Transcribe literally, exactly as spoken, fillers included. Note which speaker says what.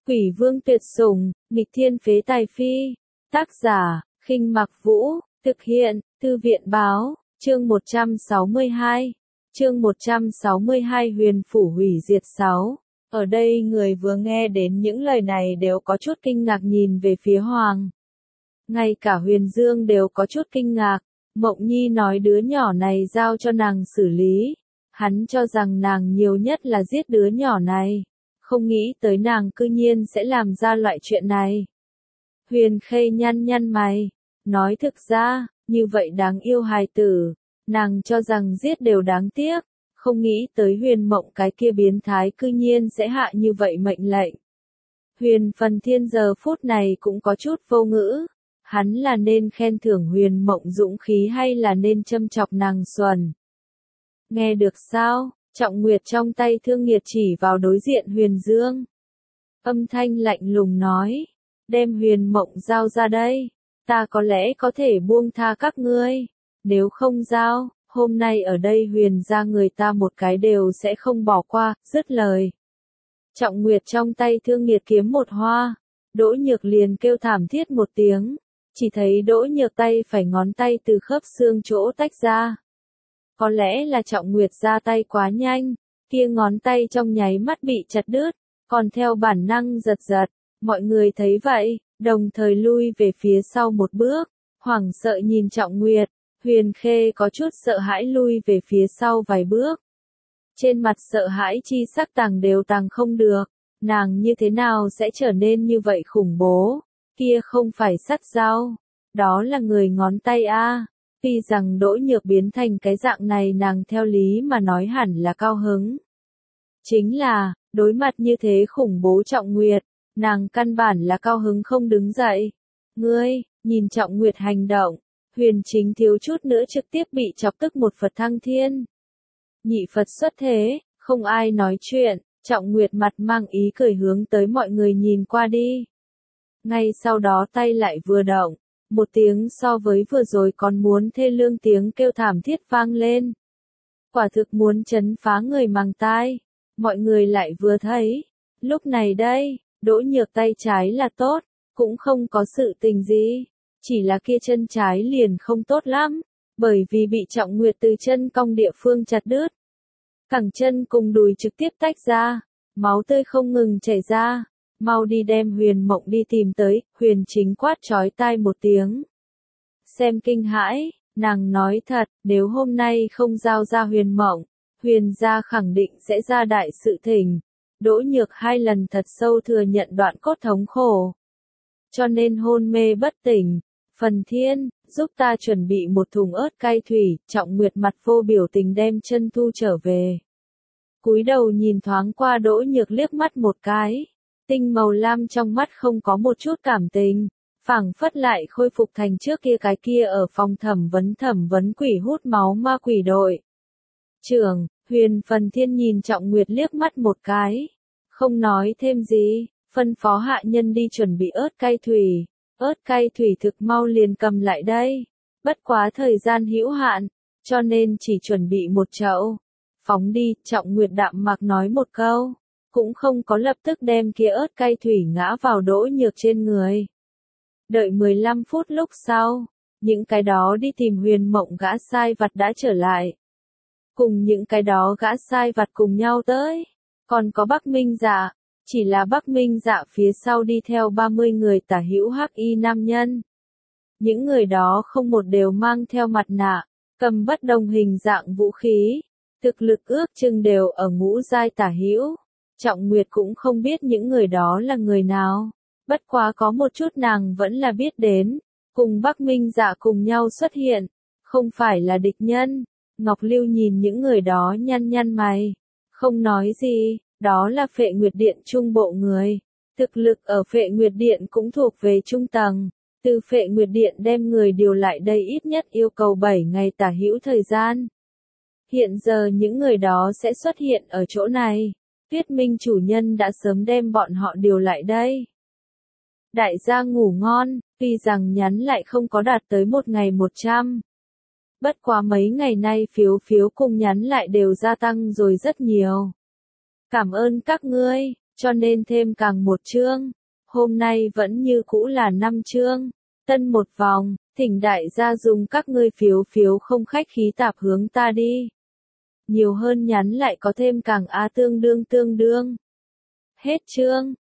Speaker 1: Quỷ vương tuyệt sủng, nghịch thiên phế tài phi. Tác giả, Khinh Mặc Vũ, thực hiện, Thư viện báo, chương một trăm sáu mươi hai. Chương một trăm sáu mươi hai Huyền phủ hủy diệt sáu. Ở đây người vừa nghe đến những lời này đều có chút kinh ngạc nhìn về phía Hoàng. Ngay cả Huyền Dương đều có chút kinh ngạc, Mộng Nhi nói đứa nhỏ này giao cho nàng xử lý. Hắn cho rằng nàng nhiều nhất là giết đứa nhỏ này, không nghĩ tới nàng cư nhiên sẽ làm ra loại chuyện này. Huyền Khê nhăn nhăn mày, nói thực ra, như vậy đáng yêu hài tử, nàng cho rằng giết đều đáng tiếc, không nghĩ tới Huyền Mộng cái kia biến thái cư nhiên sẽ hạ như vậy mệnh lệnh. Huyền Phần Thiên giờ phút này cũng có chút vô ngữ, hắn là nên khen thưởng Huyền Mộng dũng khí hay là nên châm chọc nàng xuẩn. Nghe được sao? Trọng Nguyệt trong tay Thương Nghiệt chỉ vào đối diện Huyền Dương. Âm thanh lạnh lùng nói, đem Huyền Mộng giao ra đây, ta có lẽ có thể buông tha các ngươi, nếu không giao, hôm nay ở đây Huyền ra người ta một cái đều sẽ không bỏ qua, dứt lời. Trọng Nguyệt trong tay Thương Nghiệt kiếm một hoa, Đỗ Nhược liền kêu thảm thiết một tiếng, chỉ thấy Đỗ Nhược tay phải ngón tay từ khớp xương chỗ tách ra. Có lẽ là Trọng Nguyệt ra tay quá nhanh, kia ngón tay trong nháy mắt bị chặt đứt, còn theo bản năng giật giật, mọi người thấy vậy, đồng thời lui về phía sau một bước, hoảng sợ nhìn Trọng Nguyệt, Huyền Khê có chút sợ hãi lui về phía sau vài bước. Trên mặt sợ hãi chi sắc tàng đều tàng không được, nàng như thế nào sẽ trở nên như vậy khủng bố, kia không phải sắt dao, đó là người ngón tay a. Tuy rằng Đỗ Nhược biến thành cái dạng này nàng theo lý mà nói hẳn là cao hứng. Chính là, đối mặt như thế khủng bố Trọng Nguyệt, nàng căn bản là cao hứng không đứng dậy. Ngươi, nhìn Trọng Nguyệt hành động, Huyền Chính thiếu chút nữa trực tiếp bị chọc tức một Phật thăng thiên. Nhị Phật xuất thế, không ai nói chuyện, Trọng Nguyệt mặt mang ý cười hướng tới mọi người nhìn qua đi. Ngay sau đó tay lại vừa động. Một tiếng so với vừa rồi còn muốn thê lương tiếng kêu thảm thiết vang lên. Quả thực muốn chấn phá người màng tai. Mọi người lại vừa thấy. Lúc này đây, Đỗ Nhược tay trái là tốt, cũng không có sự tình gì. Chỉ là kia chân trái liền không tốt lắm, bởi vì bị Trọng Nguyệt từ chân cong địa phương chặt đứt. Cẳng chân cùng đùi trực tiếp tách ra, máu tươi không ngừng chảy ra. Mau đi đem Huyền Mộng đi tìm tới, Huyền Chính quát chói tai một tiếng. Xem kinh hãi, nàng nói thật, nếu hôm nay không giao ra Huyền Mộng, Huyền gia khẳng định sẽ ra đại sự tình. Đỗ Nhược hai lần thật sâu thừa nhận đoạn cốt thống khổ. Cho nên hôn mê bất tỉnh. Phần Thiên, giúp ta chuẩn bị một thùng ớt cay thủy, Trọng Nguyệt mặt vô biểu tình đem chân thu trở về. Cúi đầu nhìn thoáng qua Đỗ Nhược liếc mắt một cái. Tinh màu lam trong mắt không có một chút cảm tình, phảng phất lại khôi phục thành trước kia cái kia ở phòng thẩm vấn thẩm vấn quỷ hút máu ma quỷ đội. Trưởng, Huyền Phần Thiên nhìn Trọng Nguyệt liếc mắt một cái, không nói thêm gì, phân phó hạ nhân đi chuẩn bị ớt cay thủy, ớt cay thủy thực mau liền cầm lại đây, bất quá thời gian hữu hạn, cho nên chỉ chuẩn bị một chậu. Phóng đi, Trọng Nguyệt đạm mạc nói một câu. Cũng không có lập tức đem kia ớt cay thủy ngã vào Đỗ Nhược trên người. Đợi mười lăm phút lúc sau, những cái đó đi tìm Huyền Mộng gã sai vặt đã trở lại. Cùng những cái đó gã sai vặt cùng nhau tới, còn có Bắc Minh Dạ, chỉ là Bắc Minh Dạ phía sau đi theo ba mươi người tả hữu hắc y nam nhân. Những người đó không một đều mang theo mặt nạ, cầm bất đồng hình dạng vũ khí, thực lực ước chừng đều ở ngũ giai tả hữu. Trọng Nguyệt cũng không biết những người đó là người nào, bất quá có một chút nàng vẫn là biết đến, cùng Bắc Minh Dạ cùng nhau xuất hiện, không phải là địch nhân. Ngọc Lưu nhìn những người đó nhăn nhăn mày, không nói gì, đó là Phệ Nguyệt Điện trung bộ người, thực lực ở Phệ Nguyệt Điện cũng thuộc về trung tầng, từ Phệ Nguyệt Điện đem người điều lại đây ít nhất yêu cầu bảy ngày tả hữu thời gian. Hiện giờ những người đó sẽ xuất hiện ở chỗ này. Tuyết Minh chủ nhân đã sớm đem bọn họ điều lại đây. Đại gia ngủ ngon, tuy rằng nhắn lại không có đạt tới một ngày một trăm. Bất quá mấy ngày nay phiếu phiếu cùng nhắn lại đều gia tăng rồi rất nhiều. Cảm ơn các ngươi, cho nên thêm càng một chương. Hôm nay vẫn như cũ là năm chương. Tân một vòng, thỉnh đại gia dùng các ngươi phiếu phiếu không khách khí tạp hướng ta đi. Nhiều hơn nhắn lại có thêm càng á tương đương tương đương. Hết chương.